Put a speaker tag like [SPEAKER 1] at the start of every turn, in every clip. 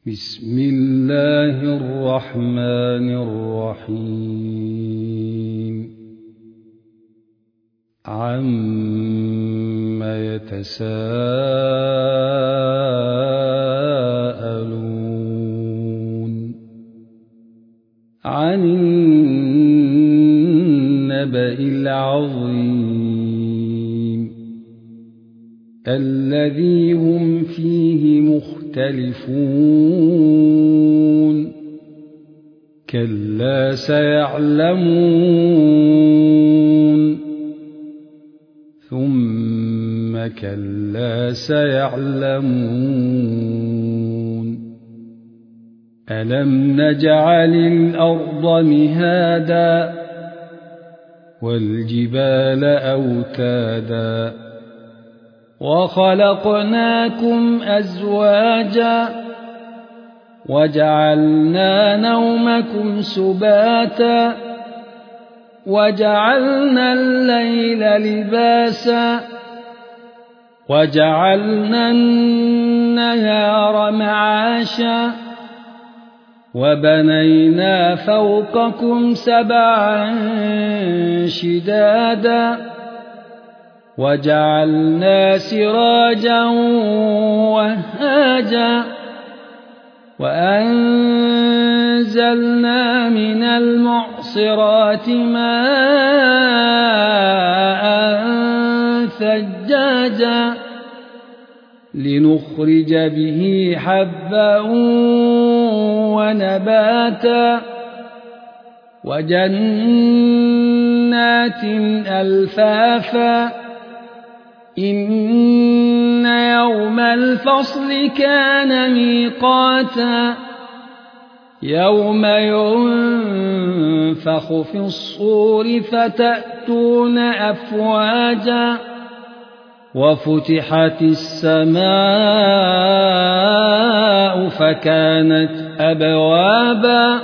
[SPEAKER 1] بسم الله الرحمن الرحيم عَمَّ يتساءلون عن النبأ العظيم الذي هم فيه مختلفون كلا سيعلمون ثم كلا سيعلمون ألم نجعل الأرض مهادا والجبال أوتادا وخلقناكم أزواجا وجعلنا نومكم سباتا وجعلنا الليل لباسا وجعلنا النهار معاشا وبنينا فوقكم سبعا شدادا وجعلنا سراجا وهاجا وأنزلنا من المعصرات ماء ثجاجا لنخرج به حبا ونباتا وجنات ألفافا إن يوم الفصل كان ميقاتا يوم ينفخ في الصور فتأتون أفواجا وفتحت السماء فكانت أبوابا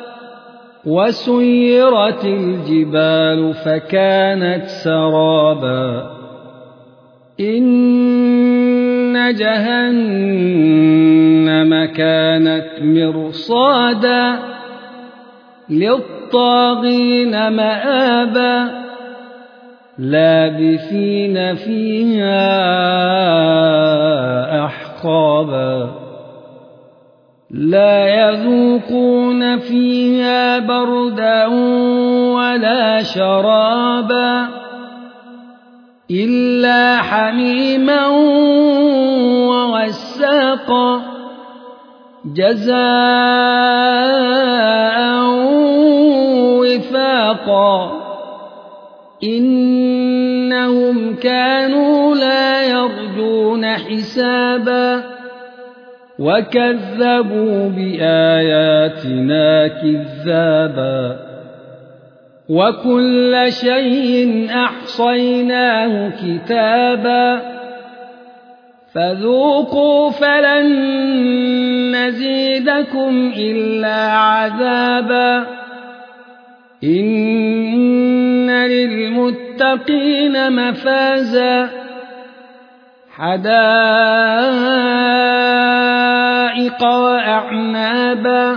[SPEAKER 1] وسيرت الجبال فكانت سرابا إن جهنم كانت مرصادا للطاغين مآبا لابثين فيها أحقابا لا يذوقون فيها بردا ولا شرابا إلا حميما وغساقا جزاء وفاقا إنهم كانوا لا يرجون حسابا وكذبوا بآياتنا كذابا وكل شيء أحصيناه كتابا فذوقوا فلن نزيدكم إلا عذابا إن للمتقين مفازا حدائق وأعنابا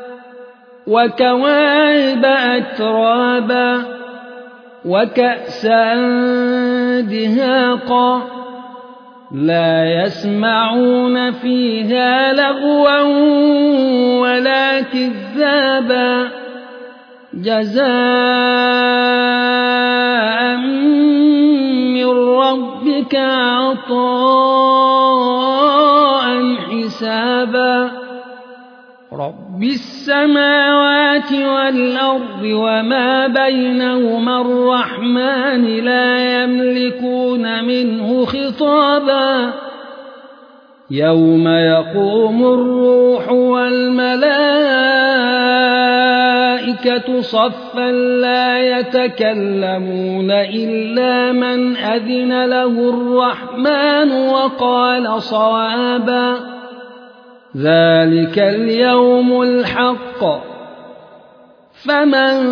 [SPEAKER 1] وكواعب أترابا وكأسا دهاقا لا يسمعون فيها لغوا ولا كذابا جزاء من ربك عطاء حسابا رب السماوات والأرض وما بينهما الرحمن لا يملكون منه خطابا يوم يقوم الروح والملائكة صفا لا يتكلمون إلا من أذن له الرحمن وقال صوابا ذلك اليوم الحق فمن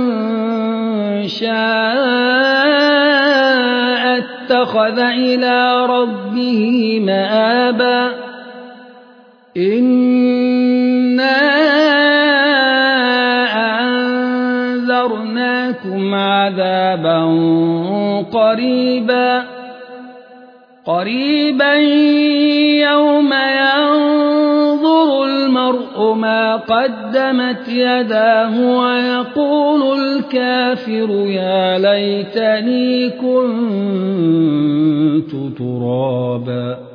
[SPEAKER 1] شاء اتخذ إلى ربه مآبا عذابا قريبا يوم ينظر المرء ما قدمت يداه ويقول الكافر يا ليتني كنت ترابا